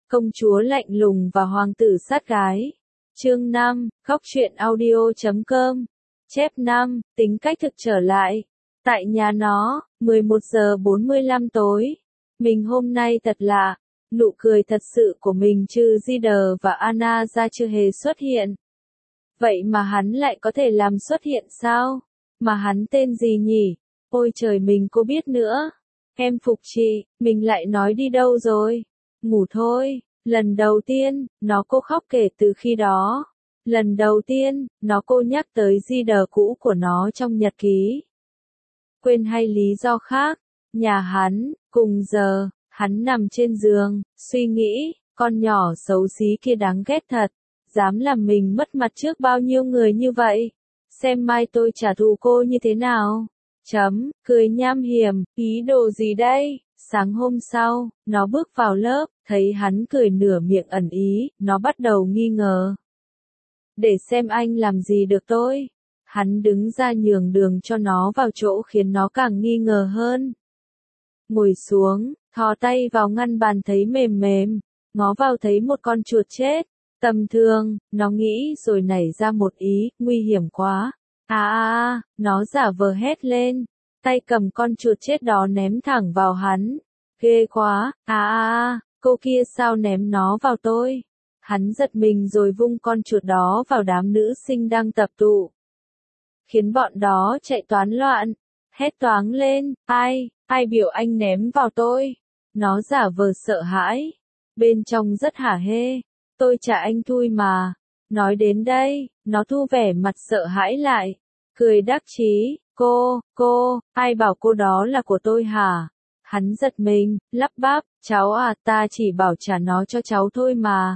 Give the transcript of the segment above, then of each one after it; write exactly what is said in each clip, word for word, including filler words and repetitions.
Công chúa lạnh lùng và hoàng tử sát gái. Chương năm, Khóc Chuyện Audio chấm com. Chép năm, tính cách thực trở lại. Tại nhà nó, mười một giờ bốn mươi lăm tối. Mình hôm nay thật lạ. Nụ cười thật sự của mình trừ Jider và Anna ra chưa hề xuất hiện. Vậy mà hắn lại có thể làm xuất hiện sao? Mà hắn tên gì nhỉ? Ôi trời, mình có biết nữa. Em phục chị, mình lại nói đi đâu rồi? Ngủ thôi. Lần đầu tiên, nó cô khóc kể từ khi đó. Lần đầu tiên, nó cô nhắc tới Jider cũ của nó trong nhật ký. Quên hay lý do khác, nhà hắn, cùng giờ, hắn nằm trên giường, suy nghĩ, con nhỏ xấu xí kia đáng ghét thật, dám làm mình mất mặt trước bao nhiêu người như vậy. Xem mai tôi trả thù cô như thế nào. Chấm, cười nham hiểm, ý đồ gì đây? Sáng hôm sau, nó bước vào lớp, thấy hắn cười nửa miệng ẩn ý, nó bắt đầu nghi ngờ. Để xem anh làm gì được tôi. Hắn đứng ra nhường đường cho nó vào chỗ khiến nó càng nghi ngờ hơn. Ngồi xuống, thò tay vào ngăn bàn thấy mềm mềm, ngó vào thấy một con chuột chết. Tầm thường, nó nghĩ rồi nảy ra một ý, nguy hiểm quá. À à à, nó giả vờ hét lên, tay cầm con chuột chết đó ném thẳng vào hắn. Ghê quá, à à à, cô kia sao ném nó vào tôi? Hắn giật mình rồi vung con chuột đó vào đám nữ sinh đang tập tụ. Khiến bọn đó chạy toán loạn, hét toáng lên, ai, ai biểu anh ném vào tôi? Nó giả vờ sợ hãi, bên trong rất hả hê, tôi trả anh thui mà. Nói đến đây, nó thu vẻ mặt sợ hãi lại, cười đắc chí, cô, cô, ai bảo cô đó là của tôi hả? Hắn giật mình, lắp bắp, cháu à, ta chỉ bảo trả nó cho cháu thôi mà.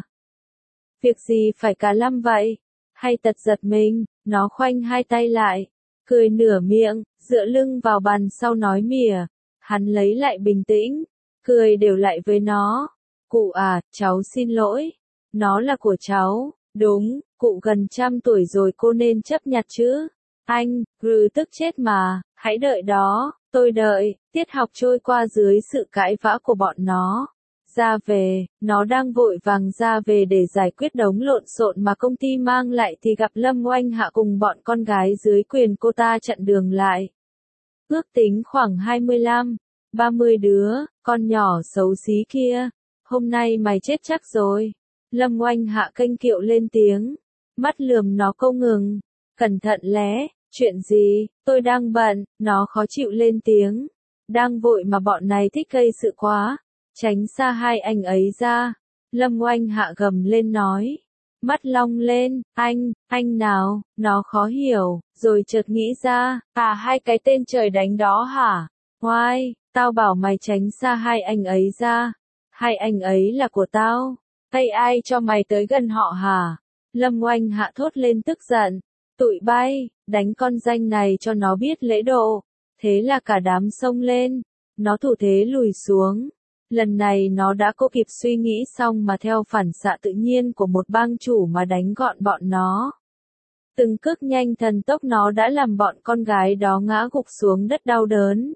Việc gì phải cả lăm vậy? Hay tật giật mình, nó khoanh hai tay lại, cười nửa miệng, dựa lưng vào bàn sau nói mỉa. Hắn lấy lại bình tĩnh, cười đều lại với nó. Cụ à, cháu xin lỗi. Nó là của cháu, đúng, cụ gần trăm tuổi rồi cô nên chấp nhặt chứ. Anh, Gru tức chết mà, hãy đợi đó, tôi đợi. Tiết học trôi qua dưới sự cãi vã của bọn nó. Ra về, nó đang vội vàng ra về để giải quyết đống lộn xộn mà công ty mang lại thì gặp Lâm Oanh Hạ cùng bọn con gái dưới quyền cô ta chặn đường lại. Ước tính khoảng hai mươi lăm, ba mươi đứa, con nhỏ xấu xí kia. Hôm nay mày chết chắc rồi. Lâm Oanh Hạ kênh kiệu lên tiếng. Mắt lườm nó không ngừng. Cẩn thận lé, chuyện gì, tôi đang bận, nó khó chịu lên tiếng. Đang vội mà bọn này thích gây sự quá. Tránh xa hai anh ấy ra. Lâm Oanh Hạ gầm lên nói. Mắt long lên, anh, anh nào, nó khó hiểu, rồi chợt nghĩ ra, à hai cái tên trời đánh đó hả? Oai, tao bảo mày tránh xa hai anh ấy ra. Hai anh ấy là của tao. Hay ai cho mày tới gần họ hả? Lâm Oanh Hạ thốt lên tức giận. Tụi bay, đánh con danh này cho nó biết lễ độ. Thế là cả đám xông lên. Nó thủ thế lùi xuống. Lần này nó đã có kịp suy nghĩ xong mà theo phản xạ tự nhiên của một bang chủ mà đánh gọn bọn nó. Từng cước nhanh thần tốc nó đã làm bọn con gái đó ngã gục xuống đất đau đớn.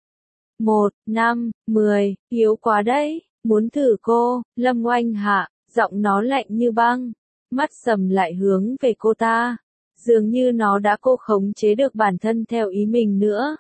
Một, năm, mười, yếu quá đấy, muốn thử cô, Lâm Oanh Hạ, giọng nó lạnh như băng, mắt sầm lại hướng về cô ta. Dường như nó đã cô khống chế được bản thân theo ý mình nữa.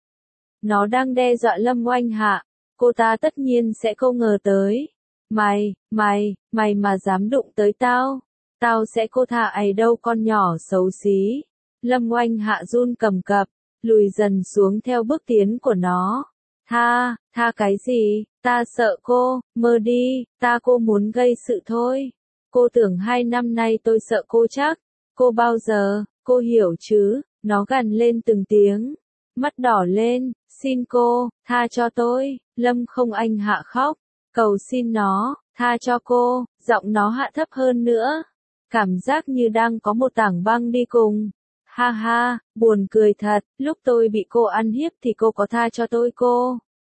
Nó đang đe dọa Lâm Oanh Hạ. Cô ta tất nhiên sẽ không ngờ tới. Mày, mày, mày mà dám đụng tới tao. Tao sẽ cô tha ấy đâu con nhỏ xấu xí. Lâm Oanh Hạ run cầm cập, lùi dần xuống theo bước tiến của nó. Tha, tha cái gì, ta sợ cô, mơ đi, ta cô muốn gây sự thôi. Cô tưởng hai năm nay tôi sợ cô chắc. Cô bao giờ, cô hiểu chứ, nó gằn lên từng tiếng. Mắt đỏ lên, xin cô, tha cho tôi. Lâm không anh Hạ khóc, cầu xin nó, tha cho cô, giọng nó hạ thấp hơn nữa. Cảm giác như đang có một tảng băng đi cùng. Ha ha, buồn cười thật, lúc tôi bị cô ăn hiếp thì cô có tha cho tôi cô?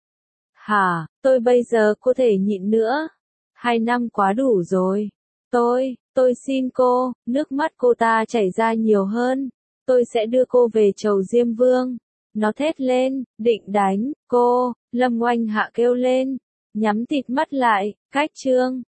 Hả, tôi bây giờ có thể nhịn nữa. Hai năm quá đủ rồi. Tôi, tôi xin cô, nước mắt cô ta chảy ra nhiều hơn. Tôi sẽ đưa cô về chầu Diêm Vương. Nó thét lên, định đánh, cô, Lâm Oanh Hạ kêu lên, nhắm tịt mắt lại, cách chương,